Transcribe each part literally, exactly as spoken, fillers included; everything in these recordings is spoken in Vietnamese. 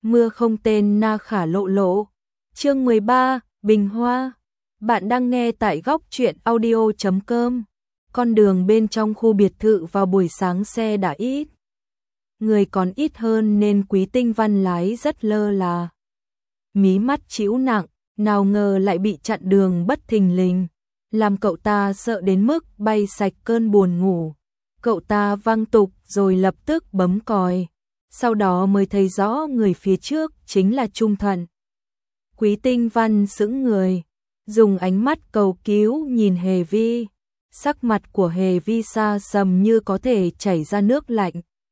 Mưa không tên na khả lộ lộ. Chương mười ba, Bình Hoa. Bạn đang nghe tại góc truyện audio chấm com. Con đường bên trong khu biệt thự vào buổi sáng xe đã ít. Người còn ít hơn nên Quý Tinh Văn lái rất lơ là. Mí mắt chịu nặng, nào ngờ lại bị chặn đường bất thình lình, làm cậu ta sợ đến mức bay sạch cơn buồn ngủ. Cậu ta văng tục rồi lập tức bấm còi, sau đó mới thấy rõ người phía trước chính là Trung Thận. Quý Tinh Văn sững người, dùng ánh mắt cầu cứu nhìn Hề Vi. Sắc mặt của Hề Vi xa sầm như có thể chảy ra nước lạnh.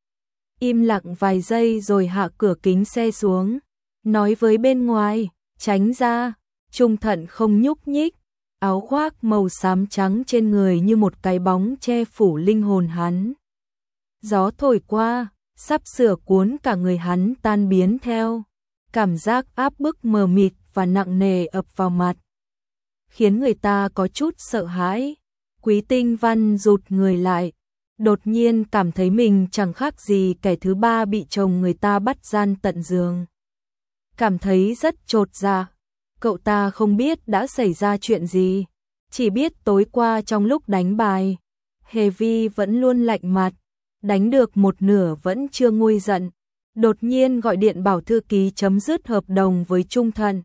Im lặng vài giây rồi hạ cửa kính xe xuống, nói với bên ngoài, tránh ra. Trung Thận không nhúc nhích, áo khoác màu xám trắng trên người như một cái bóng che phủ linh hồn hắn. Gió thổi qua, sắp sửa cuốn cả người hắn tan biến theo. Cảm giác áp bức mờ mịt và nặng nề ập vào mặt, khiến người ta có chút sợ hãi. Quý Tinh Văn rụt người lại, đột nhiên cảm thấy mình chẳng khác gì kẻ thứ ba bị chồng người ta bắt gian tận giường. Cảm thấy rất chột dạ. Cậu ta không biết đã xảy ra chuyện gì, chỉ biết tối qua trong lúc đánh bài, Hề Vi vẫn luôn lạnh mặt, đánh được một nửa vẫn chưa nguôi giận. Đột nhiên gọi điện bảo thư ký chấm dứt hợp đồng với Trung Thận.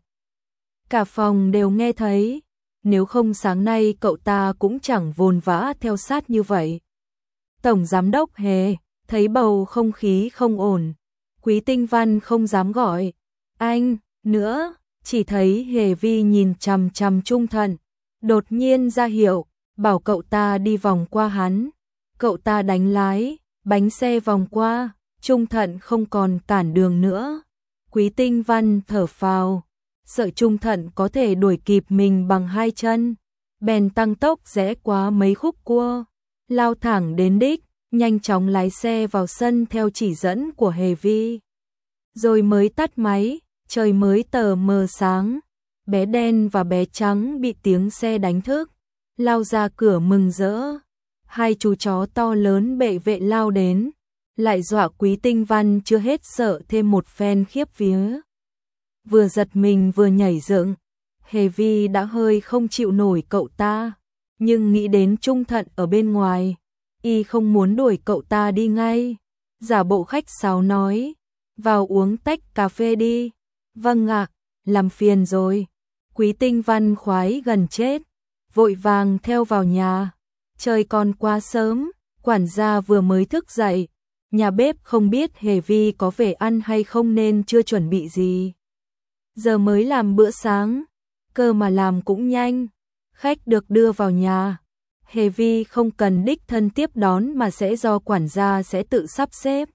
Cả phòng đều nghe thấy, nếu không sáng nay cậu ta cũng chẳng vồn vã theo sát như vậy. Tổng giám đốc Hề, thấy bầu không khí không ổn, Quý Tinh Văn không dám gọi anh nữa, chỉ thấy Hề Vi nhìn chằm chằm Trung Thận, đột nhiên ra hiệu, bảo cậu ta đi vòng qua hắn. Cậu ta đánh lái, bánh xe vòng qua, Trung Thận không còn cản đường nữa. Quý Tinh Văn thở phào, sợ Trung Thận có thể đuổi kịp mình bằng hai chân, bèn tăng tốc rẽ qua mấy khúc cua, lao thẳng đến đích, nhanh chóng lái xe vào sân theo chỉ dẫn của Hề Vi. Rồi mới tắt máy, trời mới tờ mờ sáng, bé đen và bé trắng bị tiếng xe đánh thức, lao ra cửa mừng rỡ. Hai chú chó to lớn bệ vệ lao đến, lại dọa Quý Tinh Văn chưa hết sợ thêm một phen khiếp vía. Vừa giật mình vừa nhảy dựng, Hề Vi đã hơi không chịu nổi cậu ta, nhưng nghĩ đến Trung Thận ở bên ngoài, y không muốn đuổi cậu ta đi ngay. Giả bộ khách sáo nói, vào uống tách cà phê đi. Vâng ạ, làm phiền rồi. Quý Tinh Văn khoái gần chết, vội vàng theo vào nhà. Trời còn quá sớm, quản gia vừa mới thức dậy, nhà bếp không biết Hề Vi có về ăn hay không nên chưa chuẩn bị gì. Giờ mới làm bữa sáng, cơ mà làm cũng nhanh, khách được đưa vào nhà. Hề Vi không cần đích thân tiếp đón mà sẽ do quản gia sẽ tự sắp xếp.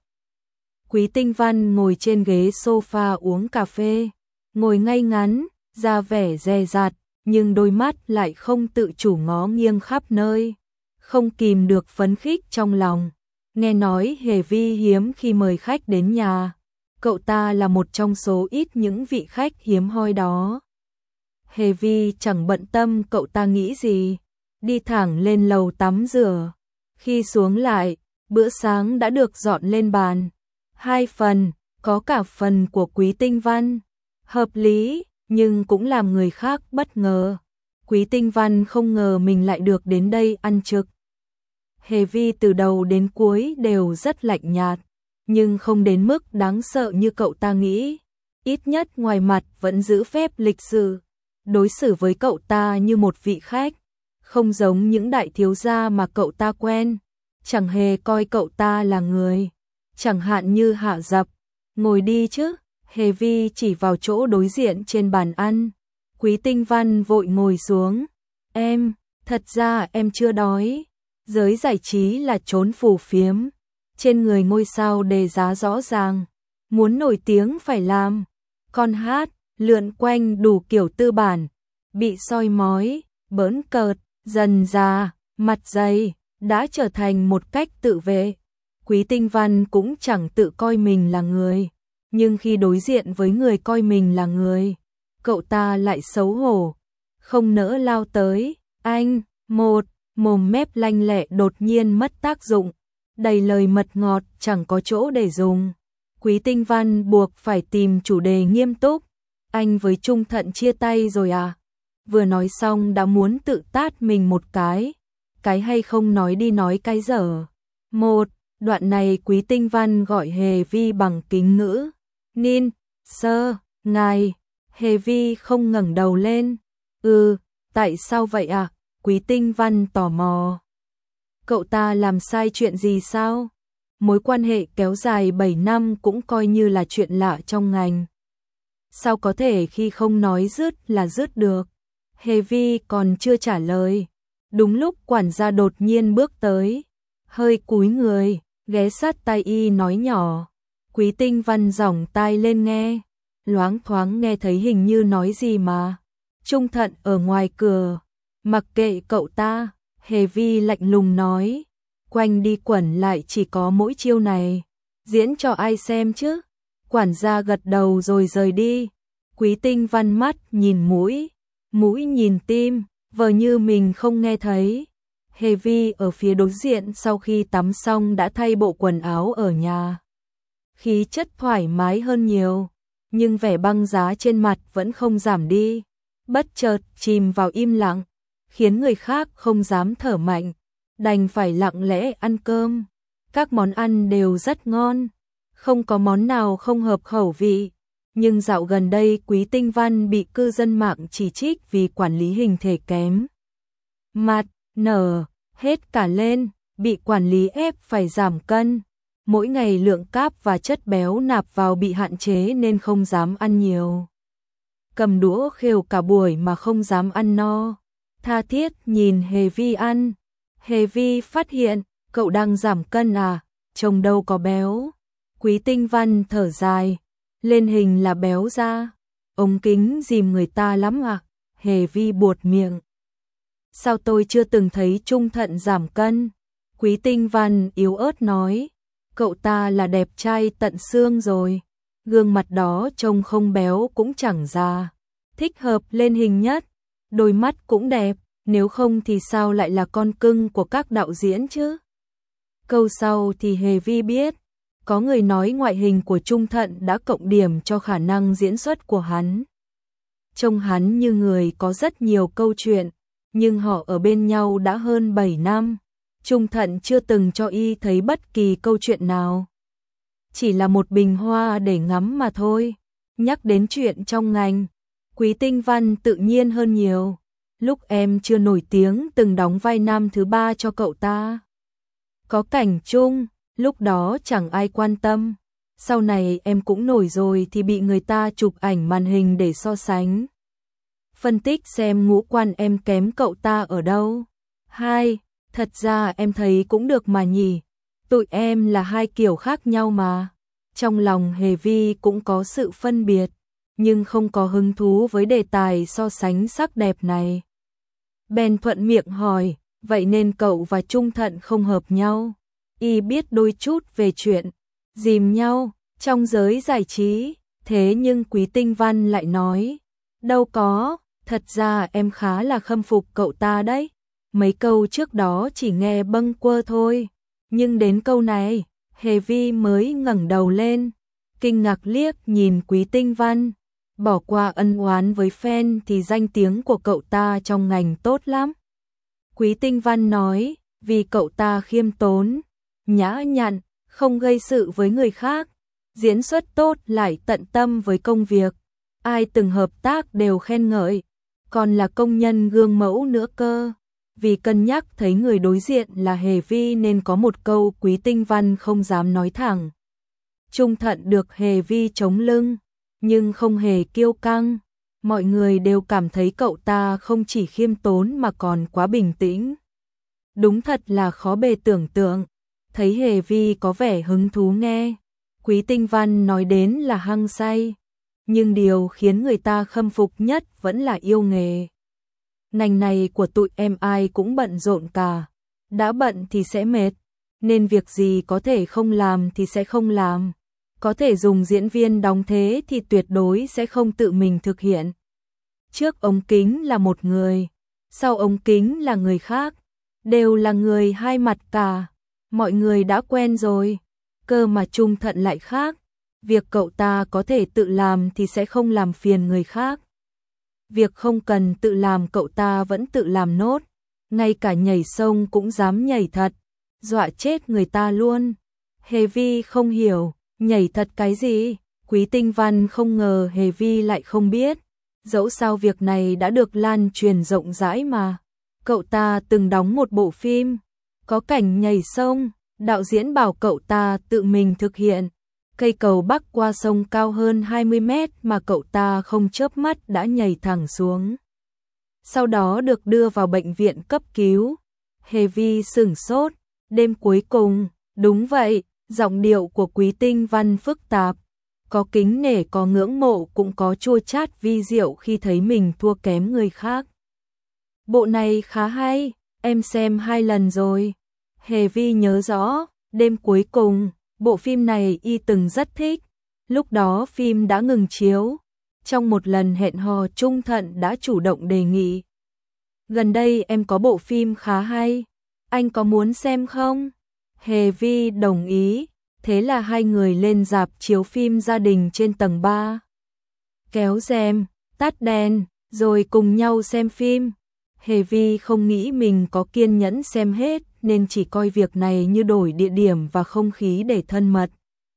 Quý Tinh Văn ngồi trên ghế sofa uống cà phê, ngồi ngay ngắn, ra vẻ dè dặt, nhưng đôi mắt lại không tự chủ ngó nghiêng khắp nơi, không kìm được phấn khích trong lòng. Nghe nói Hề Vi hiếm khi mời khách đến nhà, cậu ta là một trong số ít những vị khách hiếm hoi đó. Hề Vi chẳng bận tâm cậu ta nghĩ gì, đi thẳng lên lầu tắm rửa. Khi xuống lại, bữa sáng đã được dọn lên bàn. Hai phần, có cả phần của Quý Tinh Văn. Hợp lý, nhưng cũng làm người khác bất ngờ. Quý Tinh Văn không ngờ mình lại được đến đây ăn trực. Hề Vi từ đầu đến cuối đều rất lạnh nhạt, nhưng không đến mức đáng sợ như cậu ta nghĩ. Ít nhất ngoài mặt vẫn giữ phép lịch sự, đối xử với cậu ta như một vị khách, không giống những đại thiếu gia mà cậu ta quen. Chẳng hề coi cậu ta là người, chẳng hạn như Hạ Dập. Ngồi đi chứ. Hề Vi chỉ vào chỗ đối diện trên bàn ăn. Quý Tinh Văn vội ngồi xuống. Em, thật ra em chưa đói. Giới giải trí là chốn phù phiếm, trên người ngôi sao đề giá rõ ràng, muốn nổi tiếng phải làm. Con hát, lượn quanh đủ kiểu tư bản, bị soi mói, bỡn cợt, dần già, mặt dày, đã trở thành một cách tự vệ. Quý Tinh Văn cũng chẳng tự coi mình là người, nhưng khi đối diện với người coi mình là người, cậu ta lại xấu hổ, không nỡ lao tới. Anh, một, mồm mép lanh lẹ đột nhiên mất tác dụng, đầy lời mật ngọt chẳng có chỗ để dùng. Quý Tinh Văn buộc phải tìm chủ đề nghiêm túc. Anh với Trung Thận chia tay rồi à? Vừa nói xong đã muốn tự tát mình một cái. Cái hay không nói đi nói cái dở. Một, đoạn này Quý Tinh Văn gọi Hề Vi bằng kính ngữ. Nin, sơ, ngài. Hề Vi không ngẩng đầu lên. Ừ, tại sao vậy à? Quý Tinh Văn tò mò. Cậu ta làm sai chuyện gì sao? Mối quan hệ kéo dài bảy năm cũng coi như là chuyện lạ trong ngành. Sao có thể khi không nói dứt là dứt được? Hề Vi còn chưa trả lời. Đúng lúc quản gia đột nhiên bước tới. Hơi cúi người, ghé sát tai y nói nhỏ. Quý Tinh Văn giỏng tai lên nghe. Loáng thoáng nghe thấy hình như nói gì mà. Trung Thận ở ngoài cửa. Mặc kệ cậu ta, Hề Vi lạnh lùng nói. Quanh đi quẩn lại chỉ có mỗi chiêu này. Diễn cho ai xem chứ? Quản gia gật đầu rồi rời đi. Quý Tinh Văn mắt nhìn mũi, mũi nhìn tim, vờ như mình không nghe thấy. Hề Vi ở phía đối diện sau khi tắm xong đã thay bộ quần áo ở nhà. Khí chất thoải mái hơn nhiều, nhưng vẻ băng giá trên mặt vẫn không giảm đi. Bất chợt chìm vào im lặng, khiến người khác không dám thở mạnh, đành phải lặng lẽ ăn cơm. Các món ăn đều rất ngon, không có món nào không hợp khẩu vị. Nhưng dạo gần đây Quý Tinh Văn bị cư dân mạng chỉ trích vì quản lý hình thể kém. Mặt, nở, hết cả lên, bị quản lý ép phải giảm cân. Mỗi ngày lượng cáp và chất béo nạp vào bị hạn chế nên không dám ăn nhiều. Cầm đũa khều cả buổi mà không dám ăn no. Tha thiết nhìn Hề Vi ăn. Hề Vi phát hiện, cậu đang giảm cân à, trông đâu có béo. Quý Tinh Văn thở dài. Lên hình là béo ra. Ống kính dìm người ta lắm à? Hề Vi buột miệng. Sao tôi chưa từng thấy Trung Thận giảm cân? Quý Tinh Văn yếu ớt nói. Cậu ta là đẹp trai tận xương rồi. Gương mặt đó trông không béo cũng chẳng già. Thích hợp lên hình nhất. Đôi mắt cũng đẹp. Nếu không thì sao lại là con cưng của các đạo diễn chứ? Câu sau thì Hề Vi biết. Có người nói ngoại hình của Trung Thận đã cộng điểm cho khả năng diễn xuất của hắn. Trông hắn như người có rất nhiều câu chuyện, nhưng họ ở bên nhau đã hơn bảy năm. Trung Thận chưa từng cho y thấy bất kỳ câu chuyện nào. Chỉ là một bình hoa để ngắm mà thôi. Nhắc đến chuyện trong ngành, Quý Tinh Văn tự nhiên hơn nhiều. Lúc em chưa nổi tiếng từng đóng vai nam thứ ba cho cậu ta. Có cảnh chung. Lúc đó chẳng ai quan tâm. Sau này em cũng nổi rồi thì bị người ta chụp ảnh màn hình để so sánh. Phân tích xem ngũ quan em kém cậu ta ở đâu. Hai, thật ra em thấy cũng được mà nhỉ. Tụi em là hai kiểu khác nhau mà. Trong lòng Hề Vi cũng có sự phân biệt, nhưng không có hứng thú với đề tài so sánh sắc đẹp này. Bèn thuận miệng hỏi, vậy nên cậu và Trung Thận không hợp nhau? Y biết đôi chút về chuyện dìm nhau trong giới giải trí, thế nhưng Quý Tinh Văn lại nói, đâu có, thật ra em khá là khâm phục cậu ta đấy. Mấy câu trước đó chỉ nghe bâng quơ thôi, nhưng đến câu này, Hề Vi mới ngẩng đầu lên, kinh ngạc liếc nhìn Quý Tinh Văn. Bỏ qua ân oán với fan thì danh tiếng của cậu ta trong ngành tốt lắm. Quý Tinh Văn nói, vì cậu ta khiêm tốn, nhã nhặn, không gây sự với người khác, diễn xuất tốt lại tận tâm với công việc. Ai từng hợp tác đều khen ngợi, còn là công nhân gương mẫu nữa cơ. Vì cân nhắc thấy người đối diện là Hề Vi nên có một câu Quý Tinh Văn không dám nói thẳng. Trung Thận được Hề Vi chống lưng, nhưng không hề kiêu căng. Mọi người đều cảm thấy cậu ta không chỉ khiêm tốn mà còn quá bình tĩnh. Đúng thật là khó bề tưởng tượng. Thấy Hề Vi có vẻ hứng thú nghe, Quý Tinh Văn nói đến là hăng say. Nhưng điều khiến người ta khâm phục nhất vẫn là yêu nghề. Ngành này của tụi em ai cũng bận rộn cả. Đã bận thì sẽ mệt, nên việc gì có thể không làm thì sẽ không làm. Có thể dùng diễn viên đóng thế thì tuyệt đối sẽ không tự mình thực hiện. Trước ống kính là một người, sau ống kính là người khác. Đều là người hai mặt cả. Mọi người đã quen rồi. Cơ mà Trung Thận lại khác. việc cậu ta có thể tự làm thì sẽ không làm phiền người khác. Việc không cần tự làm cậu ta vẫn tự làm nốt, ngay cả nhảy sông cũng dám nhảy thật, dọa chết người ta luôn. Hề Vi không hiểu, nhảy thật cái gì? Quý Tinh Văn không ngờ Hề Vi lại không biết, dẫu sao việc này đã được lan truyền rộng rãi mà. Cậu ta từng đóng một bộ phim, có cảnh nhảy sông, đạo diễn bảo cậu ta tự mình thực hiện. Cây cầu bắc qua sông cao hơn hai mươi mét mà cậu ta không chớp mắt đã nhảy thẳng xuống. Sau đó được đưa vào bệnh viện cấp cứu. Hề Vi sửng sốt, đêm cuối cùng, đúng vậy, giọng điệu của Quý Tinh Văn phức tạp, có kính nể có ngưỡng mộ cũng có chua chát vi diệu khi thấy mình thua kém người khác. Bộ này khá hay, em xem hai lần rồi. Hề Vi nhớ rõ, đêm cuối cùng, bộ phim này y từng rất thích. Lúc đó phim đã ngừng chiếu. Trong một lần hẹn hò Trung Thận đã chủ động đề nghị. Gần đây em có bộ phim khá hay, anh có muốn xem không? Hề Vi đồng ý, thế là hai người lên rạp chiếu phim gia đình trên tầng ba. Kéo rèm, tắt đèn, rồi cùng nhau xem phim. Hề Vi không nghĩ mình có kiên nhẫn xem hết nên chỉ coi việc này như đổi địa điểm và không khí để thân mật.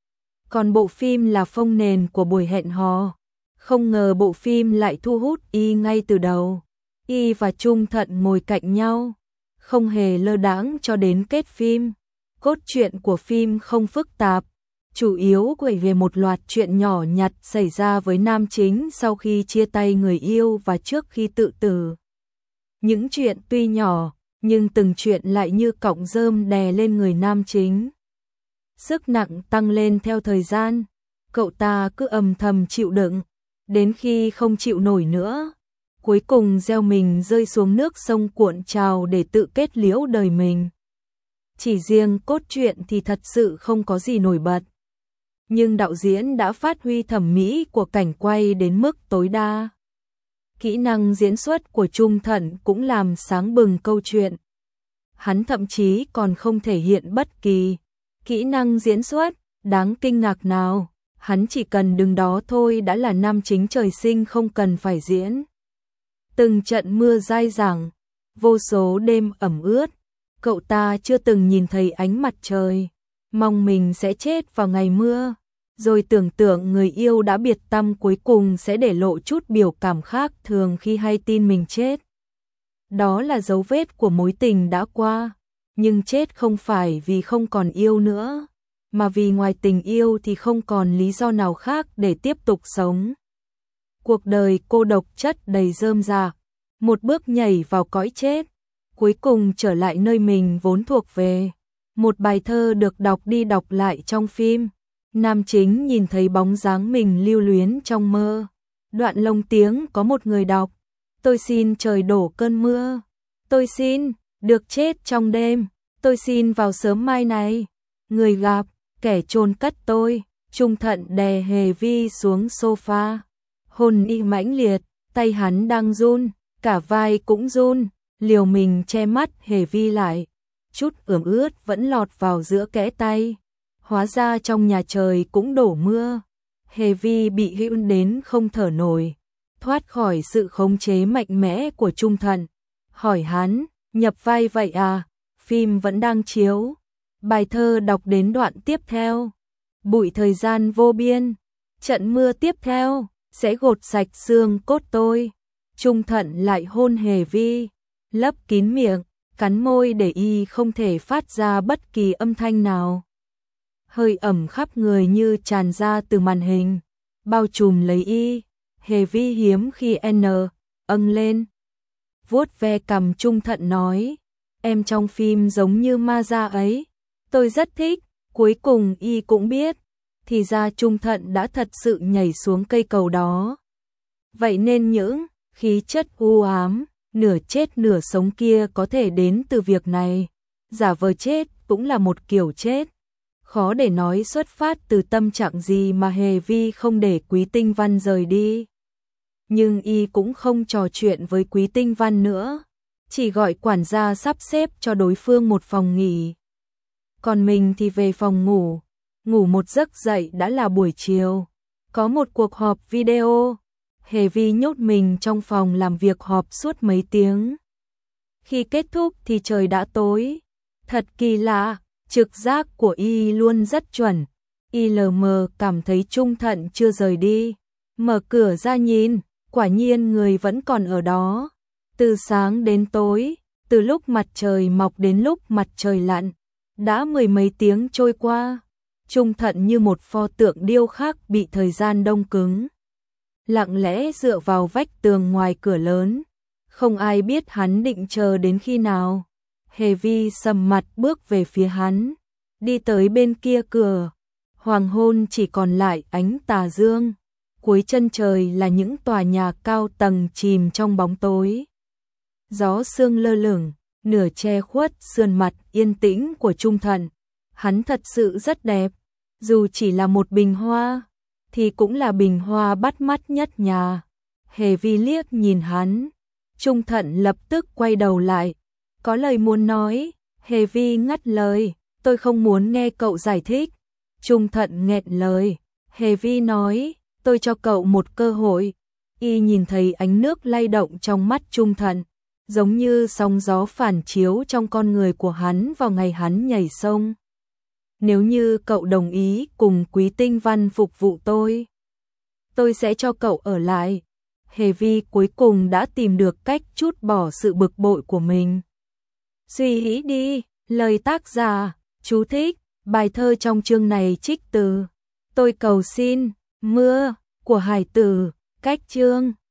Còn bộ phim là phông nền của buổi hẹn hò. Không ngờ bộ phim lại thu hút y ngay từ đầu. Y và Trung Thận ngồi cạnh nhau, không hề lơ đãng cho đến kết phim. Cốt truyện của phim không phức tạp, chủ yếu kể về một loạt chuyện nhỏ nhặt xảy ra với nam chính sau khi chia tay người yêu và trước khi tự tử. Những chuyện tuy nhỏ, nhưng từng chuyện lại như cọng rơm đè lên người nam chính. Sức nặng tăng lên theo thời gian, cậu ta cứ âm thầm chịu đựng, đến khi không chịu nổi nữa, cuối cùng gieo mình rơi xuống nước sông cuộn trào để tự kết liễu đời mình. Chỉ riêng cốt truyện thì thật sự không có gì nổi bật. Nhưng đạo diễn đã phát huy thẩm mỹ của cảnh quay đến mức tối đa. Kỹ năng diễn xuất của Trung Thận cũng làm sáng bừng câu chuyện. Hắn thậm chí còn không thể hiện bất kỳ kỹ năng diễn xuất đáng kinh ngạc nào. Hắn chỉ cần đứng đó thôi đã là nam chính trời sinh không cần phải diễn. Từng trận mưa dai dẳng, vô số đêm ẩm ướt, cậu ta chưa từng nhìn thấy ánh mặt trời, mong mình sẽ chết vào ngày mưa, rồi tưởng tượng người yêu đã biệt tâm cuối cùng sẽ để lộ chút biểu cảm khác thường khi hay tin mình chết. Đó là dấu vết của mối tình đã qua, nhưng chết không phải vì không còn yêu nữa, mà vì ngoài tình yêu thì không còn lý do nào khác để tiếp tục sống. Cuộc đời cô độc chất đầy rơm rạ, một bước nhảy vào cõi chết, cuối cùng trở lại nơi mình vốn thuộc về. Một bài thơ được đọc đi đọc lại trong phim. Nam chính nhìn thấy bóng dáng mình lưu luyến trong mơ. Đoạn lông tiếng có một người đọc: tôi xin trời đổ cơn mưa, tôi xin được chết trong đêm, tôi xin vào sớm mai này. Người gặp, kẻ chôn cất tôi. Trung Thận đè Hề Vi xuống sofa, hôn y mãnh liệt, tay hắn đang run, cả vai cũng run, liều mình che mắt Hề Vi lại. Chút ẩm ướt vẫn lọt vào giữa kẽ tay. Hóa ra trong nhà trời cũng đổ mưa. Hề Vi bị hữu đến không thở nổi, thoát khỏi sự khống chế mạnh mẽ của Trung Thận. Hỏi hắn, nhập vai vậy à? Phim vẫn đang chiếu. Bài thơ đọc đến đoạn tiếp theo: bụi thời gian vô biên, trận mưa tiếp theo sẽ gột sạch xương cốt tôi. Trung Thận lại hôn Hề Vi, lấp kín miệng, cắn môi để y không thể phát ra bất kỳ âm thanh nào. Hơi ẩm khắp người như tràn ra từ màn hình, bao trùm lấy y. Hề Vi hiếm khi n âng lên, vuốt ve cằm Trung Thận nói: em trong phim giống như ma da ấy, tôi rất thích. Cuối cùng y cũng biết, thì ra Trung Thận đã thật sự nhảy xuống cây cầu đó. Vậy nên những khí chất u ám, nửa chết nửa sống kia có thể đến từ việc này. Giả vờ chết cũng là một kiểu chết. Khó để nói xuất phát từ tâm trạng gì mà Hề Vi không để Quý Tinh Văn rời đi. Nhưng y cũng không trò chuyện với Quý Tinh Văn nữa, chỉ gọi quản gia sắp xếp cho đối phương một phòng nghỉ. Còn mình thì về phòng ngủ, ngủ một giấc dậy đã là buổi chiều. Có một cuộc họp video. Hề Vi nhốt mình trong phòng làm việc họp suốt mấy tiếng. Khi kết thúc thì trời đã tối. Thật kỳ lạ, trực giác của y luôn rất chuẩn. Y lờ mờ cảm thấy Trung Thận chưa rời đi. Mở cửa ra nhìn, quả nhiên người vẫn còn ở đó. Từ sáng đến tối, từ lúc mặt trời mọc đến lúc mặt trời lặn, đã mười mấy tiếng trôi qua. Trung Thận như một pho tượng điêu khắc bị thời gian đông cứng. Lặng lẽ dựa vào vách tường ngoài cửa lớn. Không ai biết hắn định chờ đến khi nào. Hề Vi sầm mặt bước về phía hắn. Đi tới bên kia cửa. Hoàng hôn chỉ còn lại ánh tà dương. Cuối chân trời là những tòa nhà cao tầng chìm trong bóng tối. Gió sương lơ lửng, nửa che khuất sườn mặt yên tĩnh của Trung Thận. Hắn thật sự rất đẹp. Dù chỉ là một bình hoa, thì cũng là bình hoa bắt mắt nhất nhà. Hề Vi liếc nhìn hắn. Trung Thận lập tức quay đầu lại. Có lời muốn nói. Hề Vi ngắt lời. Tôi không muốn nghe cậu giải thích. Trung Thận nghẹn lời. Hề Vi nói. Tôi cho cậu một cơ hội. Y nhìn thấy ánh nước lay động trong mắt Trung Thận, giống như sóng gió phản chiếu trong con người của hắn vào ngày hắn nhảy sông. Nếu như cậu đồng ý cùng Quý Tinh Văn phục vụ tôi, tôi sẽ cho cậu ở lại. Hề Vi cuối cùng đã tìm được cách trút bỏ sự bực bội của mình. Suy nghĩ đi, lời tác giả, chú thích, bài thơ trong chương này trích từ Tôi cầu xin, mưa, của Hải Tử, cách chương.